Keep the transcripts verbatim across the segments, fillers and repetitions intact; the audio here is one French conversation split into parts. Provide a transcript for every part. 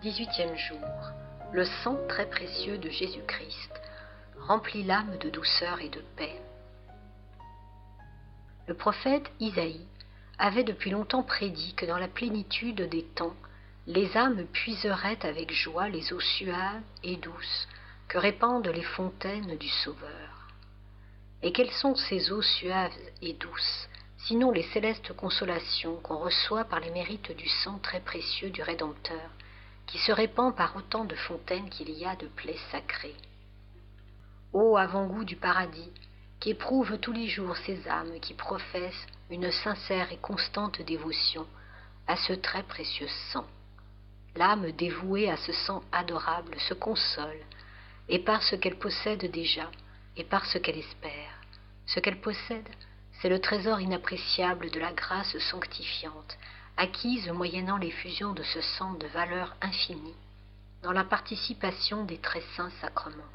Dix-huitième jour. Le sang très précieux de Jésus-Christ remplit l'âme de douceur et de paix. Le prophète Isaïe avait depuis longtemps prédit que dans la plénitude des temps, les âmes puiseraient avec joie les eaux suaves et douces que répandent les fontaines du Sauveur. Et quelles sont ces eaux suaves et douces, sinon les célestes consolations qu'on reçoit par les mérites du sang très précieux du Rédempteur, qui se répand par autant de fontaines qu'il y a de plaies sacrées. Ô avant-goût du paradis, qui éprouve tous les jours ces âmes qui professent une sincère et constante dévotion à ce très précieux sang. L'âme dévouée à ce sang adorable se console, et par ce qu'elle possède déjà, et par ce qu'elle espère. Ce qu'elle possède, c'est le trésor inappréciable de la grâce sanctifiante, acquise moyennant l'effusion de ce sang de valeur infinie, dans la participation des très saints sacrements.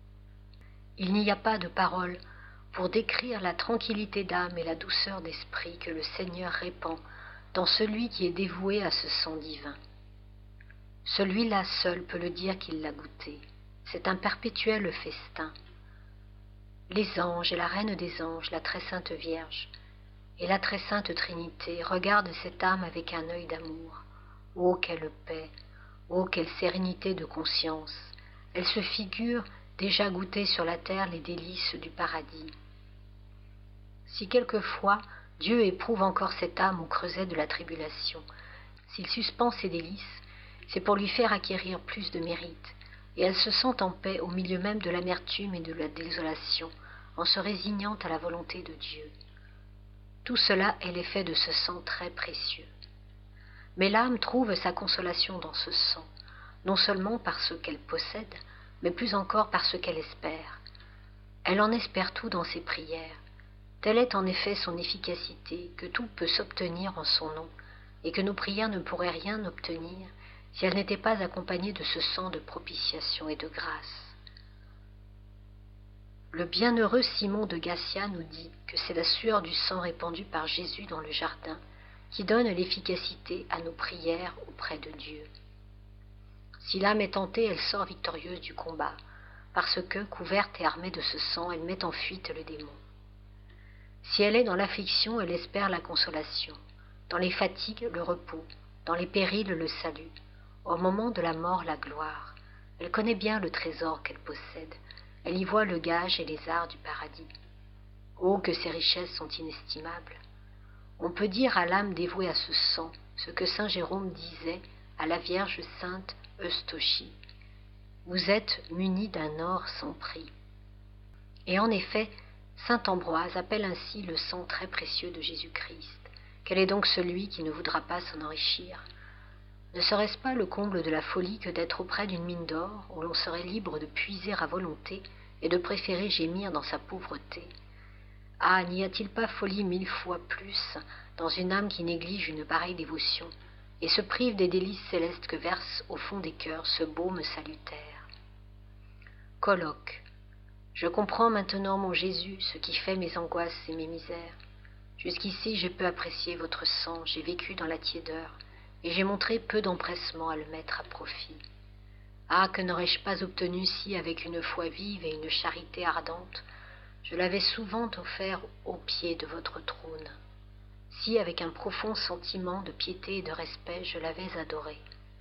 Il n'y a pas de parole pour décrire la tranquillité d'âme et la douceur d'esprit que le Seigneur répand dans celui qui est dévoué à ce sang divin. Celui-là seul peut le dire qu'il l'a goûté. C'est un perpétuel festin. Les anges et la Reine des anges, la très sainte Vierge, et la très sainte Trinité regardent cette âme avec un œil d'amour. Oh, quelle paix! Oh, quelle sérénité de conscience! Elle se figure déjà goûter sur la terre les délices du paradis. Si quelquefois Dieu éprouve encore cette âme au creuset de la tribulation, s'il suspend ses délices, c'est pour lui faire acquérir plus de mérite, et elle se sent en paix au milieu même de l'amertume et de la désolation, en se résignant à la volonté de Dieu. Tout cela est l'effet de ce sang très précieux. Mais l'âme trouve sa consolation dans ce sang, non seulement par ce qu'elle possède, mais plus encore par ce qu'elle espère. Elle en espère tout dans ses prières. Telle est en effet son efficacité que tout peut s'obtenir en son nom, et que nos prières ne pourraient rien obtenir si elles n'étaient pas accompagnées de ce sang de propitiation et de grâce. Le bienheureux Simon de Gassia nous dit que c'est la sueur du sang répandu par Jésus dans le jardin qui donne l'efficacité à nos prières auprès de Dieu. Si l'âme est tentée, elle sort victorieuse du combat, parce que, couverte et armée de ce sang, elle met en fuite le démon. Si elle est dans l'affliction, elle espère la consolation, dans les fatigues, le repos, dans les périls, le salut, au moment de la mort, la gloire. Elle connaît bien le trésor qu'elle possède, elle y voit le gage et les arts du paradis. Oh, que ces richesses sont inestimables! On peut dire à l'âme dévouée à ce sang ce que saint Jérôme disait à la Vierge sainte Eustochie. Vous êtes munis d'un or sans prix. Et en effet, saint Ambroise appelle ainsi le sang très précieux de Jésus-Christ. Quel est donc celui qui ne voudra pas s'en enrichir? Ne serait-ce pas le comble de la folie que d'être auprès d'une mine d'or où l'on serait libre de puiser à volonté et de préférer gémir dans sa pauvreté? Ah, n'y a-t-il pas folie mille fois plus dans une âme qui néglige une pareille dévotion et se prive des délices célestes que verse au fond des cœurs ce baume salutaire? Colloque. Je comprends maintenant, mon Jésus, ce qui fait mes angoisses et mes misères. Jusqu'ici, j'ai peu apprécié votre sang, j'ai vécu dans la tiédeur, et j'ai montré peu d'empressement à le mettre à profit. Ah, que n'aurais-je pas obtenu si, avec une foi vive et une charité ardente, je l'avais souvent offert aux pieds de votre trône, si, avec un profond sentiment de piété et de respect, je l'avais adoré,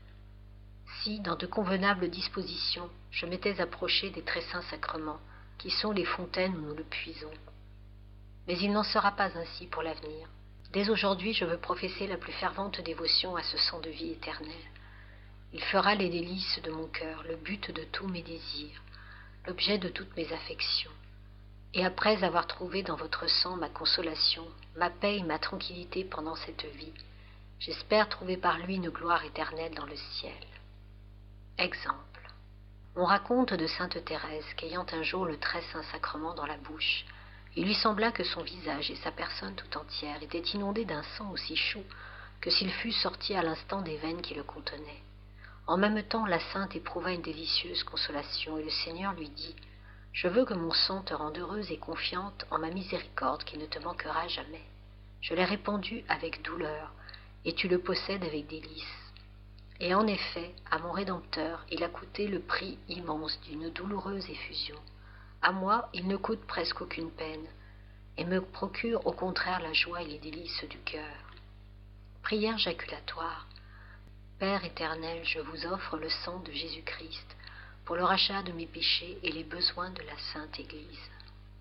si, dans de convenables dispositions, je m'étais approché des très saints sacrements, qui sont les fontaines où nous le puisons. Mais il n'en sera pas ainsi pour l'avenir. Dès aujourd'hui, je veux professer la plus fervente dévotion à ce sang de vie éternelle. Il fera les délices de mon cœur, le but de tous mes désirs, l'objet de toutes mes affections. Et après avoir trouvé dans votre sang ma consolation, ma paix et ma tranquillité pendant cette vie, j'espère trouver par lui une gloire éternelle dans le ciel. Exemple. On raconte de sainte Thérèse qu'ayant un jour le très saint sacrement dans la bouche, il lui sembla que son visage et sa personne tout entière étaient inondés d'un sang aussi chaud que s'il fût sorti à l'instant des veines qui le contenaient. En même temps, la sainte éprouva une délicieuse consolation, et le Seigneur lui dit « Je veux que mon sang te rende heureuse et confiante en ma miséricorde qui ne te manquera jamais. Je l'ai répandu avec douleur, et tu le possèdes avec délice. Et en effet, à mon Rédempteur, il a coûté le prix immense d'une douloureuse effusion. À moi, il ne coûte presque aucune peine, et me procure au contraire la joie et les délices du cœur. Prière jaculatoire. Père éternel, je vous offre le sang de Jésus-Christ pour le rachat de mes péchés et les besoins de la Sainte Église.